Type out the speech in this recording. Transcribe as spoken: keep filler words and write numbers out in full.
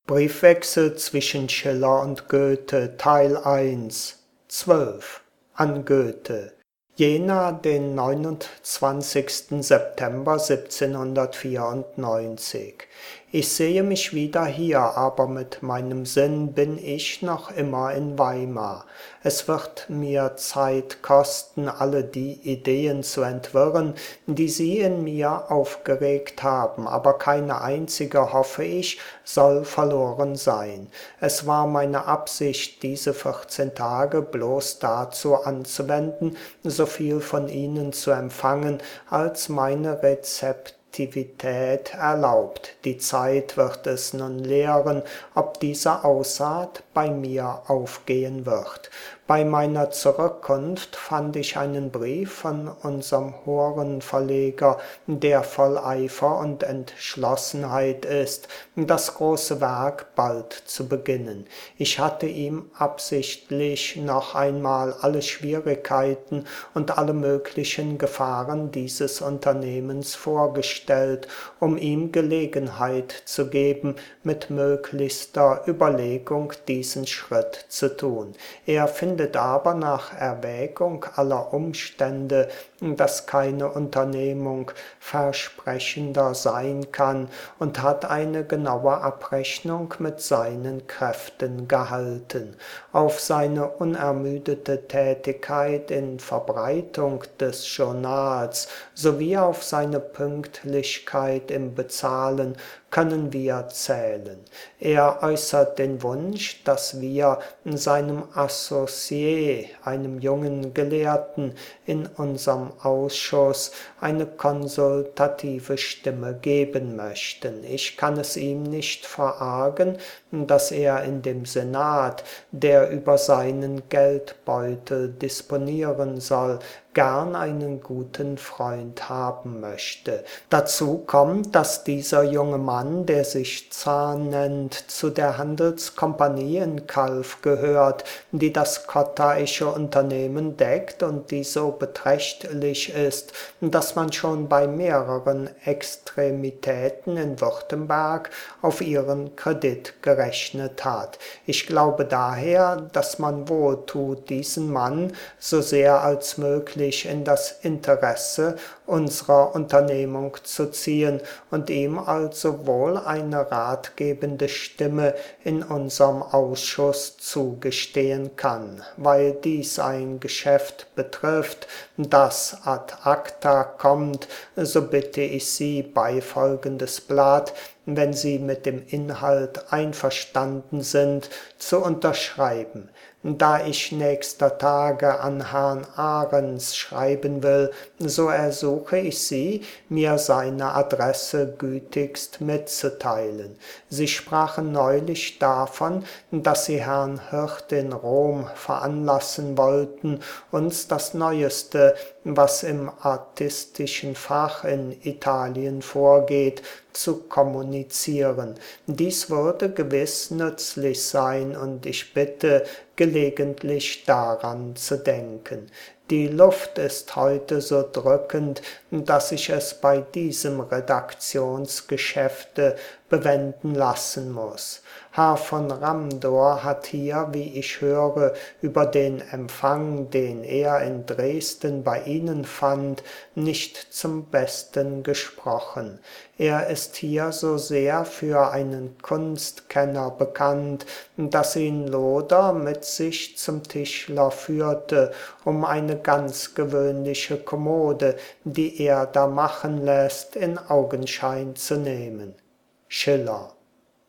Briefwechsel zwischen Schiller und Goethe, Teil eins, zwölf. An Goethe. Jena, den neunundzwanzigsten September siebzehnhundertvierundneunzig. Ich sehe mich wieder hier, aber mit meinem Sinn bin ich noch immer in Weimar. Es wird mir Zeit kosten, alle die Ideen zu entwirren, die Sie in mir aufgeregt haben, aber keine einzige, hoffe ich, soll verloren sein. Es war meine Absicht, diese vierzehn Tage bloß dazu anzuwenden, so viel von Ihnen zu empfangen, als meine Rezeptivität erlaubt. Die Zeit wird es nun lehren, ob diese Aussaat bei mir aufgehen wird. Bei meiner Zurückkunft fand ich einen Brief von unserem Horenverleger, der voll Eifer und Entschlossenheit ist, das große Werk bald zu beginnen. Ich hatte ihm absichtlich noch einmal alle Schwierigkeiten und alle möglichen Gefahren dieses Unternehmens vorgestellt, um ihm Gelegenheit zu geben, mit möglichster Überlegung diesen Schritt zu tun. Er findet aber nach Erwägung aller Umstände, dass keine Unternehmung versprechender sein kann und hat eine genaue Abrechnung mit seinen Kräften gehalten. Auf seine unermüdete Tätigkeit in Verbreitung des Journals sowie auf seine Pünktlichkeit im Bezahlen können wir zählen. Er äußert den Wunsch, dass wir seinem Associé, einem jungen Gelehrten, in unserem Ausschuss eine konsultative Stimme geben möchten. Ich kann es ihm nicht verargen, dass er in dem Senat, der über seinen Geldbeutel disponieren soll, gern einen guten Freund haben möchte. Dazu kommt, dass dieser junge Mann, der sich Zahn nennt, zu der Handelskompanie in Calw gehört, die das kottaische Unternehmen deckt und die so beträchtlich ist, dass man schon bei mehreren Extremitäten in Württemberg auf ihren Kredit gerechnet hat. Ich glaube daher, dass man wohltut, diesen Mann so sehr als möglich in das Interesse unserer Unternehmung zu ziehen und ihm also wohl eine ratgebende Stimme in unserem Ausschuss zugestehen kann. Weil dies ein Geschäft betrifft, das ad acta kommt, so bitte ich Sie, beifolgendes Blatt, wenn Sie mit dem Inhalt einverstanden sind, zu unterschreiben. Da ich nächster Tage an Herrn Ahrens schreiben will, so ersuche ich Sie, mir seine Adresse gütigst mitzuteilen. Sie sprachen neulich davon, dass Sie Herrn Hirt in Rom veranlassen wollten, uns das Neueste, was im artistischen Fach in Italien vorgeht, zu kommunizieren. Dies würde gewiss nützlich sein und ich bitte, gelegentlich daran zu denken. Die Luft ist heute so drückend, dass ich es bei diesem Redaktionsgeschäfte bewenden lassen muss. Herr von Ramdor hat hier, wie ich höre, über den Empfang, den er in Dresden bei Ihnen fand, nicht zum Besten gesprochen. Er ist hier so sehr für einen Kunstkenner bekannt, dass ihn Loder mit sich zum Tischler führte, um eine ganz gewöhnliche Kommode, die er da machen lässt, in Augenschein zu nehmen. Schiller.